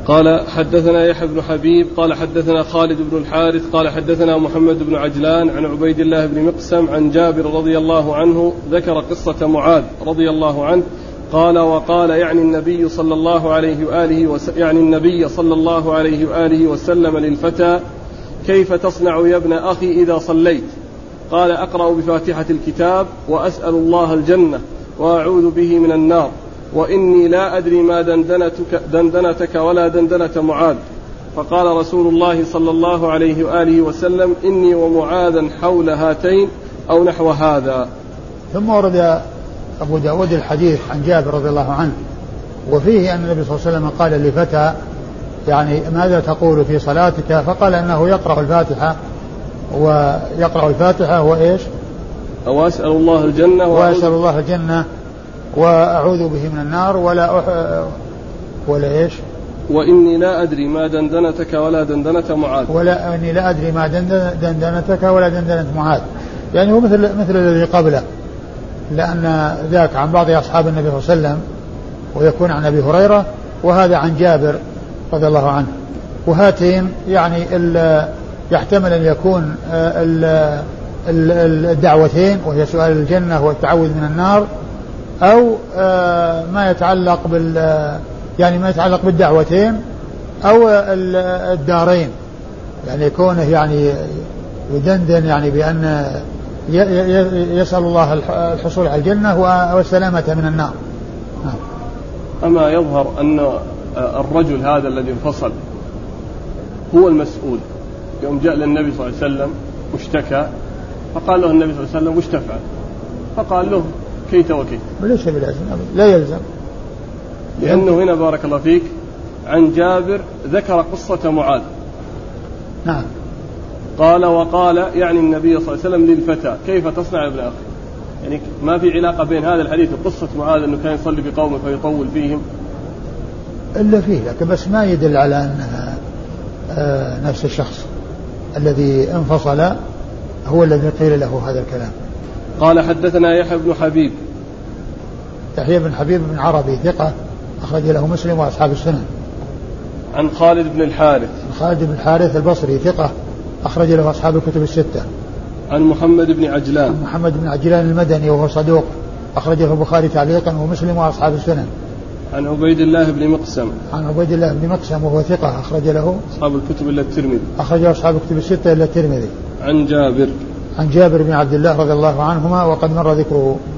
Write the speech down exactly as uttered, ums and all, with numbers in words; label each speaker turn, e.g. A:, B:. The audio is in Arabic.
A: قال حدثنا يحيى بن حبيب قال حدثنا خالد بن الحارث قال حدثنا محمد بن عجلان عن عبيد الله بن مقسم عن جابر رضي الله عنه ذكر قصة معاذ رضي الله عنه قال وقال يعني النبي صلى الله عليه وآله وسلم يعني النبي صلى الله عليه وآله وسلم للفتى كيف تصنع يا ابن أخي إذا صليت؟ قال أقرأ بفاتحة الكتاب وأسأل الله الجنة وأعوذ به من النار وإني لا أدري ما دندنتك, دندنتك ولا دندنة معاذ. فقال رسول الله صلى الله عليه وآله وسلم إني ومعاذا حول هاتين أو نحو هذا.
B: ثم ورد أبو داود الحديث عن جابر رضي الله عنه وفيه أن النبي صلى الله عليه وسلم قال لفتى يعني ماذا تقول في صلاتك؟ فقال أنه يقرأ الفاتحة ويقرأ الفاتحة وإيش
A: وأسأل الله الجنة
B: وأسأل الله الجنة وأعوذ به من النار ولا أح... ولا إيش
A: وإني لا أدري ما دندنتك ولا دندنة معاذ
B: ولا إني لا أدري ما دندنتك ولا دندنة معاذ. يعني هو مثل مثل الذي قبله لأن ذاك عن بعض أصحاب النبي صلى الله عليه وسلم ويكون عن أبي هريرة وهذا عن جابر رضي الله عنه. وهاتين يعني يحتمل أن يكون الدعوتين وهي سؤال الجنة والتعوذ من النار أو ما يتعلق بال يعني ما يتعلق بالدعوتين أو الدارين يعني كونه يعني يدندن يعني بأن يسأل الله الحصول على الجنة والسلامة من النار.
A: أما يظهر أن الرجل هذا الذي انفصل هو المسؤول. يوم جاء للنبي صلى الله عليه وسلم واشتكى فقال له النبي صلى الله عليه وسلم وش تفعل؟ فقال له كيت وكيت.
B: ليس بلازم لا يلزم
A: لأنه هنا بارك الله فيك عن جابر ذكر قصة معاذ.
B: نعم.
A: قال وقال يعني النبي صلى الله عليه وسلم للفتى كيف تصنع يا ابن أخي؟ يعني ما في علاقة بين هذا الحديث وقصة معاذ أنه كان يصلي بقومه فيطول فيهم
B: إلا فيه لكن بس ما يدل على أنها آه نفس الشخص الذي انفصل هو الذي قيل له هذا الكلام.
A: قال حدثنا يحيى بن حبيب
B: يحيى بن حبيب بن عربي ثقة أخرج له مسلم وأصحاب السنن.
A: عن خالد بن الحارث
B: خالد بن الحارث البصري ثقة أخرج له أصحاب الكتب الستة.
A: عن محمد بن عجلان
B: عن محمد بن عجلان المدني وهو صدوق أخرج له البخاري تعليقا ومسلم وأصحاب السنن.
A: عن عبيد الله بن مقسم
B: عن عبيد الله بن مقسم وهو ثقة أخرج له
A: أصحاب الكتب إلا الترمذي
B: أخرج له أصحاب الكتب الستة إلا الترمذي.
A: عن جابر
B: عن جابر بن عبد الله رضي الله عنهما وقد مر ذكره